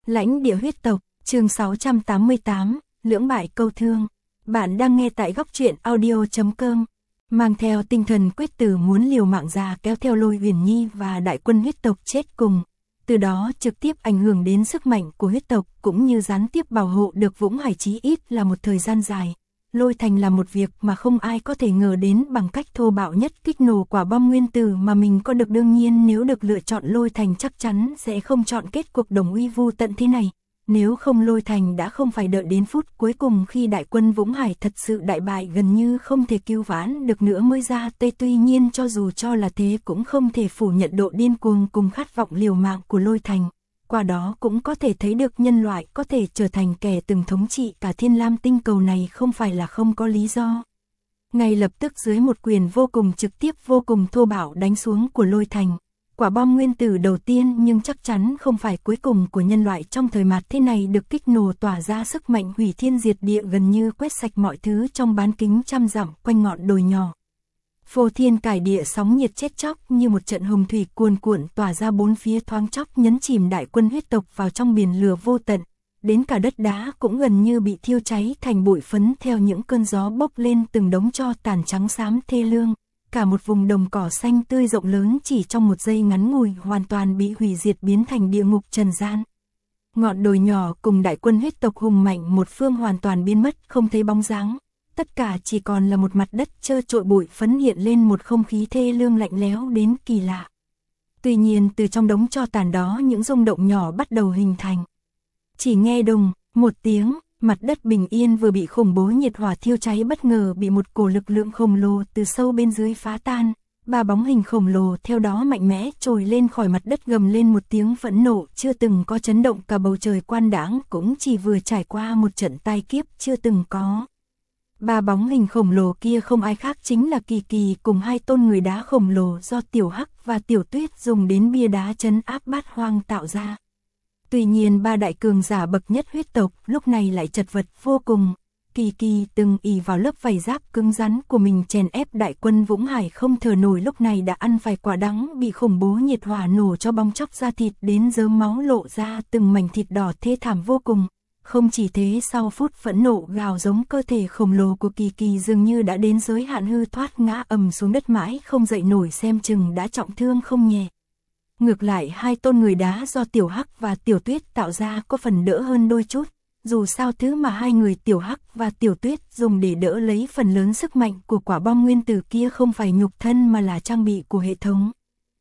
Lãnh địa huyết tộc, chương 688, lưỡng bại câu thương. Bạn đang nghe tại góc truyện audio.com. Mang theo tinh thần quyết tử muốn liều mạng ra kéo theo Lôi Huyền Nhi và đại quân huyết tộc chết cùng. Từ đó trực tiếp ảnh hưởng đến sức mạnh của huyết tộc cũng như gián tiếp bảo hộ được Vũng Hải chí ít là một thời gian dài. Lôi thành là một việc mà không ai có thể ngờ đến bằng cách thô bạo nhất kích nổ quả bom nguyên tử mà mình có được. Đương nhiên nếu được lựa chọn Lôi thành chắc chắn sẽ không chọn kết cuộc đồng uy vu tận thế này. Nếu không Lôi thành đã không phải đợi đến phút cuối cùng khi đại quân Vũng Hải thật sự đại bại gần như không thể cứu vãn được nữa mới ra tay. Tuy nhiên cho dù cho là thế cũng không thể phủ nhận độ điên cuồng cùng khát vọng liều mạng của Lôi thành. Qua đó cũng có thể thấy được nhân loại có thể trở thành kẻ từng thống trị cả Thiên Lam tinh cầu này không phải là không có lý do. Ngay lập tức dưới một quyền vô cùng trực tiếp vô cùng thô bạo đánh xuống của Lôi thành, quả bom nguyên tử đầu tiên nhưng chắc chắn không phải cuối cùng của nhân loại trong thời mạt thế này được kích nổ tỏa ra sức mạnh hủy thiên diệt địa gần như quét sạch mọi thứ trong bán kính trăm dặm quanh ngọn đồi nhỏ. Phô thiên cải địa sóng nhiệt chết chóc như một trận hồng thủy cuồn cuộn tỏa ra bốn phía thoáng chốc nhấn chìm đại quân huyết tộc vào trong biển lửa vô tận. Đến cả đất đá cũng gần như bị thiêu cháy thành bụi phấn theo những cơn gió bốc lên từng đống tro tàn trắng xám thê lương. Cả một vùng đồng cỏ xanh tươi rộng lớn chỉ trong một giây ngắn ngủi hoàn toàn bị hủy diệt biến thành địa ngục trần gian. Ngọn đồi nhỏ cùng đại quân huyết tộc hùng mạnh một phương hoàn toàn biến mất không thấy bóng dáng. Tất cả chỉ còn là một mặt đất trơ trội bụi phấn hiện lên một không khí thê lương lạnh lẽo đến kỳ lạ. Tuy nhiên từ trong đống tro tàn đó những rung động nhỏ bắt đầu hình thành. Chỉ nghe đùng, một tiếng, mặt đất bình yên vừa bị khủng bố nhiệt hỏa thiêu cháy bất ngờ bị một cổ lực lượng khổng lồ từ sâu bên dưới phá tan. Ba bóng hình khổng lồ theo đó mạnh mẽ trồi lên khỏi mặt đất gầm lên một tiếng phẫn nộ chưa từng có chấn động cả bầu trời quan đãng cũng chỉ vừa trải qua một trận tai kiếp chưa từng có. Ba bóng hình khổng lồ kia không ai khác chính là Kỳ Kỳ cùng hai tôn người đá khổng lồ do Tiểu Hắc và Tiểu Tuyết dùng đến bia đá trấn áp Bát Hoang tạo ra. Tuy nhiên ba đại cường giả bậc nhất huyết tộc lúc này lại chật vật vô cùng. Kỳ Kỳ từng ỷ vào lớp vảy giáp cứng rắn của mình chèn ép đại quân Vũng Hải không thở nổi lúc này đã ăn phải quả đắng bị khủng bố nhiệt hỏa nổ cho bong chóc da thịt đến rớm máu lộ ra từng mảnh thịt đỏ thê thảm vô cùng. Không chỉ thế sau phút phẫn nộ gào giống cơ thể khổng lồ của Kỳ Kỳ dường như đã đến giới hạn hư thoát ngã ầm xuống đất mãi không dậy nổi xem chừng đã trọng thương không nhẹ. Ngược lại hai tôn người đá do Tiểu Hắc và Tiểu Tuyết tạo ra có phần đỡ hơn đôi chút. Dù sao thứ mà hai người Tiểu Hắc và Tiểu Tuyết dùng để đỡ lấy phần lớn sức mạnh của quả bom nguyên tử kia không phải nhục thân mà là trang bị của hệ thống.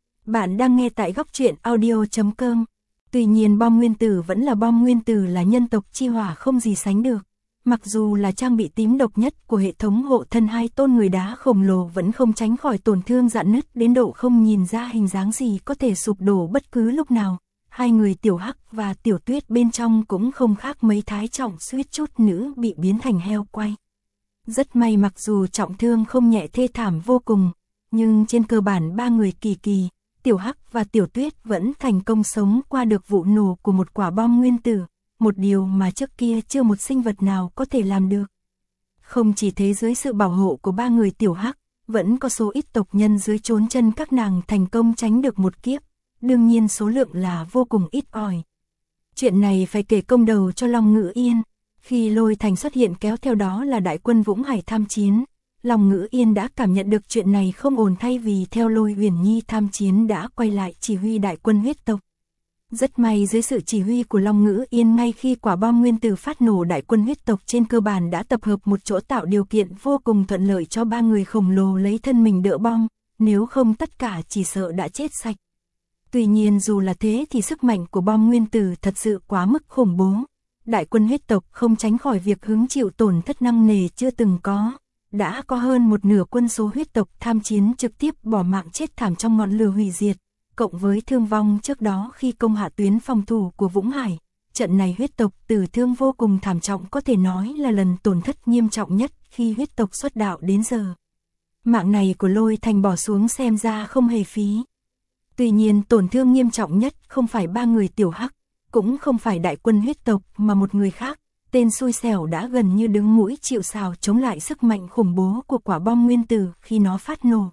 Bạn đang nghe tại góc truyện audio.com. Tuy nhiên bom nguyên tử vẫn là bom nguyên tử là nhân tộc chi hỏa không gì sánh được. Mặc dù là trang bị tím độc nhất của hệ thống hộ thân hai tôn người đá khổng lồ vẫn không tránh khỏi tổn thương rạn nứt đến độ không nhìn ra hình dáng gì có thể sụp đổ bất cứ lúc nào. Hai người Tiểu Hắc và Tiểu Tuyết bên trong cũng không khác mấy thái trọng suýt chút nữa bị biến thành heo quay. Rất may mặc dù trọng thương không nhẹ thê thảm vô cùng, nhưng trên cơ bản ba người Kỳ Kỳ, Tiểu Hắc và Tiểu Tuyết vẫn thành công sống qua được vụ nổ của một quả bom nguyên tử, một điều mà trước kia chưa một sinh vật nào có thể làm được. Không chỉ thế dưới sự bảo hộ của ba người Tiểu Hắc, vẫn có số ít tộc nhân dưới chốn chân các nàng thành công tránh được một kiếp, đương nhiên số lượng là vô cùng ít ỏi. Chuyện này phải kể công đầu cho Long Ngữ Yên, khi Lôi thành xuất hiện kéo theo đó là đại quân Vũng Hải tham chiến. Long Ngữ Yên đã cảm nhận được chuyện này không ổn thay vì theo Lôi Huyền Nhi tham chiến đã quay lại chỉ huy đại quân huyết tộc. Rất may dưới sự chỉ huy của Long Ngữ Yên ngay khi quả bom nguyên tử phát nổ đại quân huyết tộc trên cơ bản đã tập hợp một chỗ tạo điều kiện vô cùng thuận lợi cho ba người khổng lồ lấy thân mình đỡ bom, nếu không tất cả chỉ sợ đã chết sạch. Tuy nhiên dù là thế thì sức mạnh của bom nguyên tử thật sự quá mức khủng bố. Đại quân huyết tộc không tránh khỏi việc hứng chịu tổn thất nặng nề chưa từng có. Đã có hơn một nửa quân số huyết tộc tham chiến trực tiếp bỏ mạng chết thảm trong ngọn lửa hủy diệt, cộng với thương vong trước đó khi công hạ tuyến phòng thủ của Vũng Hải. Trận này huyết tộc tử thương vô cùng thảm trọng có thể nói là lần tổn thất nghiêm trọng nhất khi huyết tộc xuất đạo đến giờ. Mạng này của Lôi thành bỏ xuống xem ra không hề phí. Tuy nhiên tổn thương nghiêm trọng nhất không phải ba người Tiểu Hắc, cũng không phải đại quân huyết tộc mà một người khác. Tên xui xẻo đã gần như đứng mũi chịu sào chống lại sức mạnh khủng bố của quả bom nguyên tử khi nó phát nổ.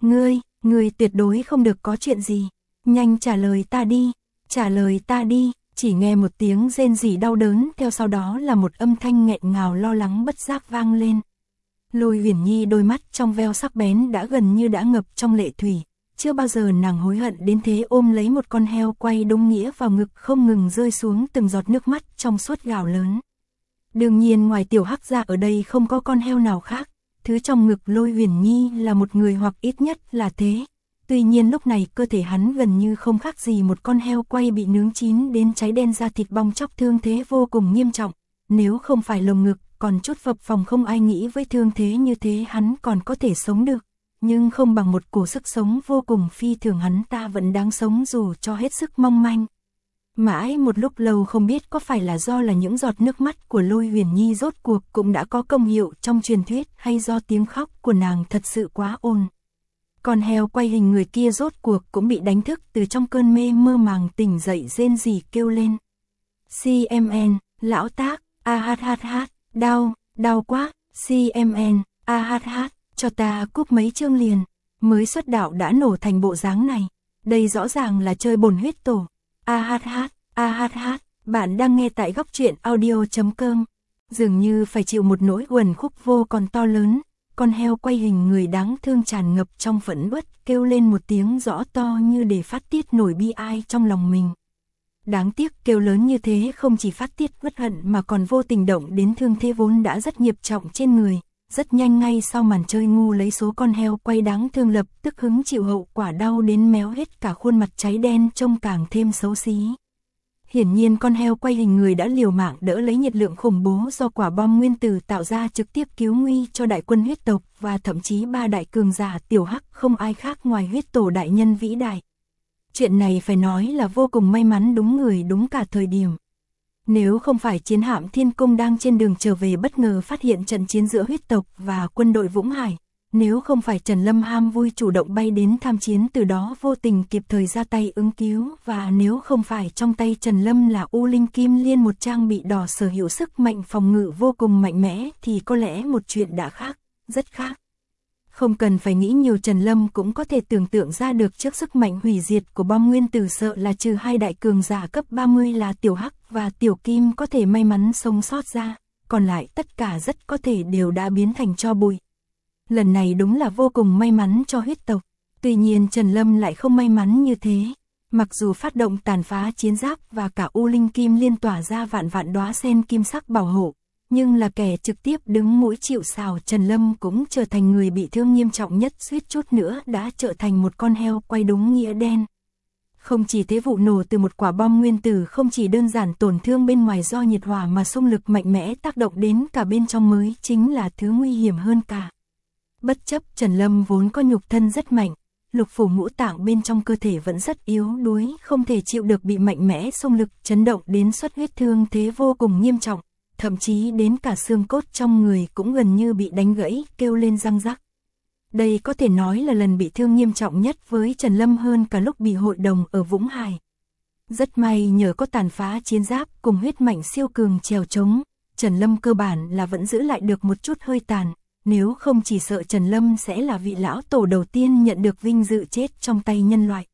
Ngươi tuyệt đối không được có chuyện gì. Nhanh trả lời ta đi, Chỉ nghe một tiếng rên rỉ đau đớn, theo sau đó là một âm thanh nghẹn ngào lo lắng bất giác vang lên. Lôi Uyển Nhi đôi mắt trong veo sắc bén đã gần như đã ngập trong lệ thủy, chưa bao giờ nàng hối hận đến thế, ôm lấy một con heo quay đúng nghĩa vào ngực, không ngừng rơi xuống từng giọt nước mắt trong suốt gào lớn. Đương nhiên ngoài tiểu hắc ra ở đây không có con heo nào khác, thứ trong ngực Lôi Uyển Nhi là một người, hoặc ít nhất là thế. Tuy nhiên lúc này cơ thể hắn gần như không khác gì một con heo quay bị nướng chín đến cháy đen, da thịt bong chóc, thương thế vô cùng nghiêm trọng. Nếu không phải lồng ngực còn chút phập phồng, không ai nghĩ với thương thế như thế hắn còn có thể sống được. Nhưng không bằng một cổ sức sống vô cùng phi thường, hắn ta vẫn đáng sống dù cho hết sức mong manh. Mãi một lúc lâu không biết có phải là do là những giọt nước mắt của Lôi Uyển Nhi rốt cuộc cũng đã có công hiệu trong truyền thuyết, hay do tiếng khóc của nàng thật sự quá ồn. Con heo quay hình người kia rốt cuộc cũng bị đánh thức từ trong cơn mê mơ màng, tỉnh dậy rên rỉ kêu lên. CMN, lão tác, đau, đau quá, CMN, cho ta cúp mấy chương liền, mới xuất đạo đã nổ thành bộ dáng này, đây rõ ràng là chơi bổn huyết tổ. Bạn đang nghe tại góc truyện audio.com. Dường như phải chịu một nỗi uẩn khúc vô còn to lớn, con heo quay hình người đáng thương tràn ngập trong phẫn uất, kêu lên một tiếng rõ to như để phát tiết nỗi bi ai trong lòng mình. Đáng tiếc kêu lớn như thế không chỉ phát tiết uất hận mà còn vô tình động đến thương thế vốn đã rất nghiêm trọng trên người. Rất nhanh ngay sau màn chơi ngu lấy số, con heo quay đáng thương lập tức hứng chịu hậu quả đau đến méo hết cả khuôn mặt cháy đen, trông càng thêm xấu xí. Hiển nhiên con heo quay hình người đã liều mạng đỡ lấy nhiệt lượng khủng bố do quả bom nguyên tử tạo ra, trực tiếp cứu nguy cho đại quân huyết tộc và thậm chí ba đại cường giả tiểu hắc, không ai khác ngoài huyết tổ đại nhân vĩ đại. Chuyện này phải nói là vô cùng may mắn, đúng người đúng cả thời điểm. Nếu không phải chiến hạm Thiên Cung đang trên đường trở về bất ngờ phát hiện trận chiến giữa huyết tộc và quân đội Vũng Hải, nếu không phải Trần Lâm ham vui chủ động bay đến tham chiến, từ đó vô tình kịp thời ra tay ứng cứu, và nếu không phải trong tay Trần Lâm là U Linh Kim Liên, một trang bị đỏ sở hữu sức mạnh phòng ngự vô cùng mạnh mẽ, thì có lẽ một chuyện đã khác, rất khác. Không cần phải nghĩ nhiều, Trần Lâm cũng có thể tưởng tượng ra được trước sức mạnh hủy diệt của bom nguyên tử, sợ là trừ hai đại cường giả cấp 30 là Tiểu Hắc và Tiểu Kim có thể may mắn sống sót ra, còn lại tất cả rất có thể đều đã biến thành tro bụi. Lần này đúng là vô cùng may mắn cho huyết tộc. Tuy nhiên Trần Lâm lại không may mắn như thế. Mặc dù phát động tàn phá chiến giáp và cả U Linh Kim Liên tỏa ra vạn vạn đóa sen kim sắc bảo hộ, nhưng là kẻ trực tiếp đứng mũi chịu sào, Trần Lâm cũng trở thành người bị thương nghiêm trọng nhất, suýt chút nữa đã trở thành một con heo quay đúng nghĩa đen. Không chỉ thế, vụ nổ từ một quả bom nguyên tử không chỉ đơn giản tổn thương bên ngoài do nhiệt hỏa mà xung lực mạnh mẽ tác động đến cả bên trong mới chính là thứ nguy hiểm hơn cả. Bất chấp Trần Lâm vốn có nhục thân rất mạnh, lục phủ ngũ tạng bên trong cơ thể vẫn rất yếu đuối, không thể chịu được bị mạnh mẽ xung lực chấn động đến xuất huyết, thương thế vô cùng nghiêm trọng, thậm chí đến cả xương cốt trong người cũng gần như bị đánh gãy, kêu lên răng rắc. Đây có thể nói là lần bị thương nghiêm trọng nhất với Trần Lâm, hơn cả lúc bị hội đồng ở Vũng Hải. Rất may nhờ có tàn phá chiến giáp cùng huyết mạch siêu cường chèo chống, Trần Lâm cơ bản là vẫn giữ lại được một chút hơi tàn. Nếu không chỉ sợ Trần Lâm sẽ là vị lão tổ đầu tiên nhận được vinh dự chết trong tay nhân loại.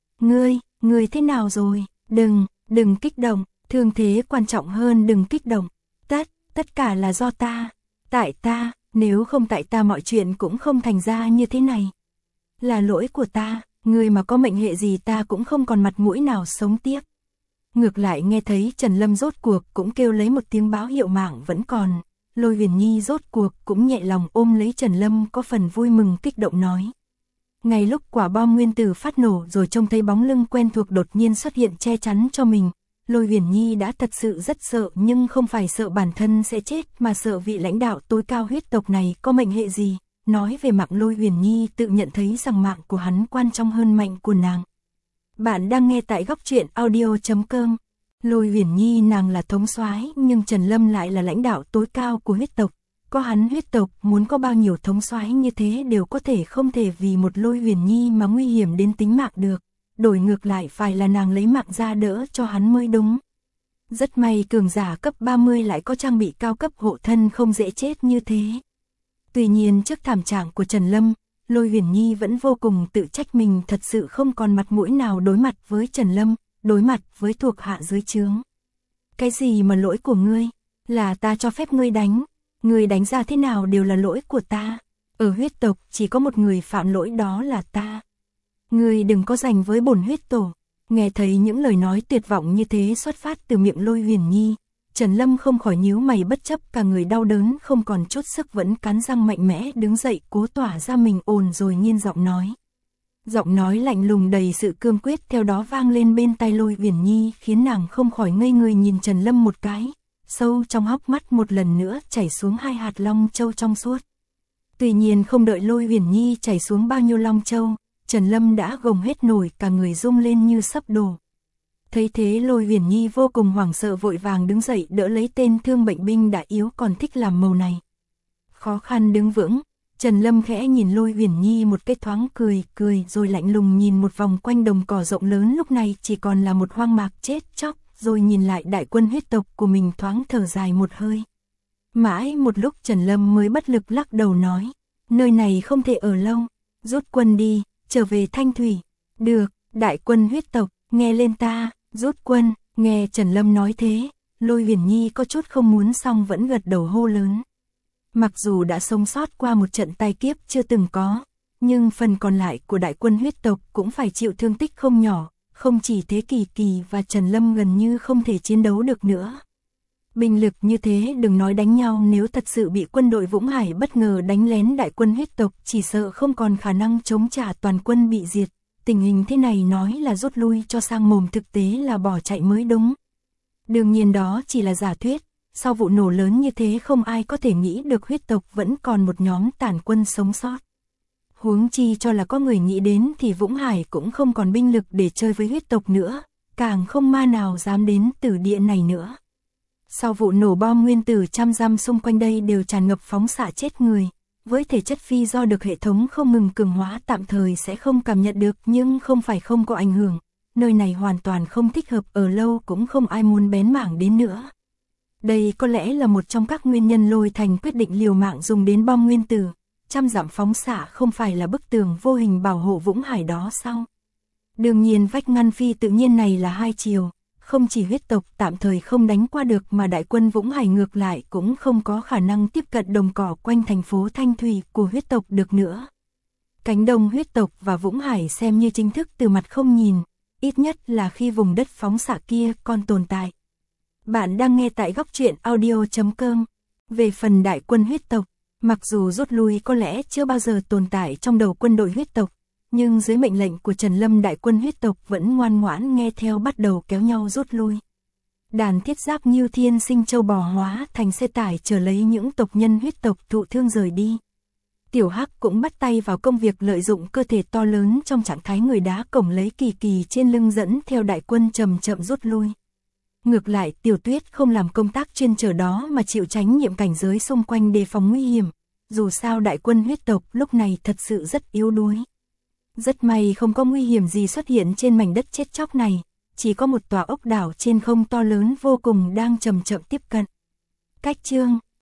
Ngươi thế nào rồi? Đừng kích động, thương thế quan trọng hơn, đừng kích động. Tất cả là do ta. Tại ta, nếu không tại ta mọi chuyện cũng không thành ra như thế này. Là lỗi của ta, ngươi mà có mệnh hệ gì ta cũng không còn mặt mũi nào sống tiếp. Ngược lại nghe thấy Trần Lâm rốt cuộc cũng kêu lấy một tiếng báo hiệu mạng vẫn còn. Lôi Uyển Nhi rốt cuộc cũng nhẹ lòng ôm lấy Trần Lâm, có phần vui mừng kích động nói. Ngay lúc quả bom nguyên tử phát nổ rồi trông thấy bóng lưng quen thuộc đột nhiên xuất hiện che chắn cho mình, Lôi Uyển Nhi đã thật sự rất sợ, nhưng không phải sợ bản thân sẽ chết mà sợ vị lãnh đạo tối cao huyết tộc này có mệnh hệ gì. Nói về mạng, Lôi Uyển Nhi tự nhận thấy rằng mạng của hắn quan trọng hơn mệnh của nàng. Bạn đang nghe tại góc truyện audio.com. Lôi Uyển Nhi nàng là thống soái, nhưng Trần Lâm lại là lãnh đạo tối cao của huyết tộc. Có hắn, huyết tộc muốn có bao nhiêu thống soái như thế đều có thể không thể vì một Lôi Uyển Nhi mà nguy hiểm đến tính mạng được. Đổi ngược lại phải là nàng lấy mạng ra đỡ cho hắn mới đúng. Rất may cường giả cấp 30 lại có trang bị cao cấp hộ thân, không dễ chết như thế. Tuy nhiên trước thảm trạng của Trần Lâm, Lôi Uyển Nhi vẫn vô cùng tự trách mình thật sự không còn mặt mũi nào đối mặt với Trần Lâm. đối mặt với thuộc hạ dưới trướng. Cái gì mà lỗi của ngươi? Là ta cho phép ngươi đánh. Ngươi đánh ra thế nào đều là lỗi của ta. Ở huyết tộc chỉ có một người phạm lỗi, đó là ta. Ngươi đừng có giành với bổn huyết tổ. Nghe thấy những lời nói tuyệt vọng như thế xuất phát từ miệng Lôi Huyền Nhi, Trần Lâm không khỏi nhíu mày, bất chấp cả người đau đớn không còn chút sức vẫn cắn răng mạnh mẽ đứng dậy, cố tỏa ra mình ồn rồi nghiên giọng nói. Giọng nói lạnh lùng đầy sự cương quyết theo đó vang lên bên tai Lôi Huyền Nhi, khiến nàng không khỏi ngây người nhìn Trần Lâm một cái, sâu trong hốc mắt một lần nữa chảy xuống 2 hạt long châu trong suốt. Tuy nhiên không đợi Lôi Huyền Nhi chảy xuống bao nhiêu long châu, Trần Lâm đã gồng hết nổi, cả người rung lên như sắp đổ. Thấy thế Lôi Huyền Nhi vô cùng hoảng sợ, vội vàng đứng dậy đỡ lấy tên thương bệnh binh đã yếu còn thích làm màu này. Khó khăn đứng vững, Trần Lâm khẽ nhìn Lôi Huyền Nhi một cái thoáng cười rồi lạnh lùng nhìn một vòng quanh đồng cỏ rộng lớn lúc này chỉ còn là một hoang mạc chết chóc, rồi nhìn lại đại quân huyết tộc của mình thoáng thở dài một hơi. Mãi một lúc Trần Lâm mới bất lực lắc đầu nói, nơi này không thể ở lâu, rút quân đi, trở về Thanh Thủy. Được, đại quân huyết tộc, nghe lên ta, rút quân. Nghe Trần Lâm nói thế, Lôi Huyền Nhi có chút không muốn xong vẫn gật đầu hô lớn. Mặc dù đã sống sót qua một trận tai kiếp chưa từng có, nhưng phần còn lại của đại quân huyết tộc cũng phải chịu thương tích không nhỏ, không chỉ thế Kỳ Kỳ và Trần Lâm gần như không thể chiến đấu được nữa. Binh lực như thế đừng nói đánh nhau, nếu thật sự bị quân đội Vũng Hải bất ngờ đánh lén đại quân huyết tộc chỉ sợ không còn khả năng chống trả, toàn quân bị diệt. Tình hình thế này nói là rút lui cho sang mồm, thực tế là bỏ chạy mới đúng. Đương nhiên đó chỉ là giả thuyết, sau vụ nổ lớn như thế không ai có thể nghĩ được huyết tộc vẫn còn một nhóm tàn quân sống sót. Huống chi cho là có người nghĩ đến thì Vũng Hải cũng không còn binh lực để chơi với huyết tộc nữa, càng không ma nào dám đến Tử Địa này nữa. Sau vụ nổ bom nguyên tử trăm dặm xung quanh đây đều tràn ngập phóng xạ chết người, với thể chất phi do được hệ thống không ngừng cường hóa tạm thời sẽ không cảm nhận được, nhưng không phải không có ảnh hưởng, nơi này hoàn toàn không thích hợp ở lâu, cũng không ai muốn bén mảng đến nữa. Đây có lẽ là một trong các nguyên nhân Lôi Thành quyết định liều mạng dùng đến bom nguyên tử, trăm dặm phóng xạ không phải là bức tường vô hình bảo hộ Vũng Hải đó sao? Đương nhiên vách ngăn phi tự nhiên này là hai chiều. Không chỉ huyết tộc tạm thời không đánh qua được mà đại quân Vũng Hải ngược lại cũng không có khả năng tiếp cận đồng cỏ quanh thành phố Thanh Thủy của huyết tộc được nữa. Cánh đông huyết tộc và Vũng Hải xem như chính thức từ mặt không nhìn, ít nhất là khi vùng đất phóng xạ kia còn tồn tại. Bạn đang nghe tại Góc Truyện Audio.com. Về phần đại quân huyết tộc, mặc dù rút lui có lẽ chưa bao giờ tồn tại trong đầu quân đội huyết tộc, nhưng dưới mệnh lệnh của Trần Lâm đại quân huyết tộc vẫn ngoan ngoãn nghe theo, bắt đầu kéo nhau rút lui. Đàn thiết giáp như thiên sinh châu bò hóa thành xe tải chở lấy những tộc nhân huyết tộc thụ thương rời đi. Tiểu Hắc cũng bắt tay vào công việc, lợi dụng cơ thể to lớn trong trạng thái người đá cổng lấy Kỳ Kỳ trên lưng dẫn theo đại quân chậm chậm rút lui. Ngược lại Tiểu Tuyết không làm công tác chuyên chở đó mà chịu trách nhiệm cảnh giới xung quanh đề phòng nguy hiểm. Dù sao đại quân huyết tộc lúc này thật sự rất yếu đuối. Rất may không có nguy hiểm gì xuất hiện trên mảnh đất chết chóc này, chỉ có một tòa ốc đảo trên không to lớn vô cùng đang chậm chậm tiếp cận. Cách chương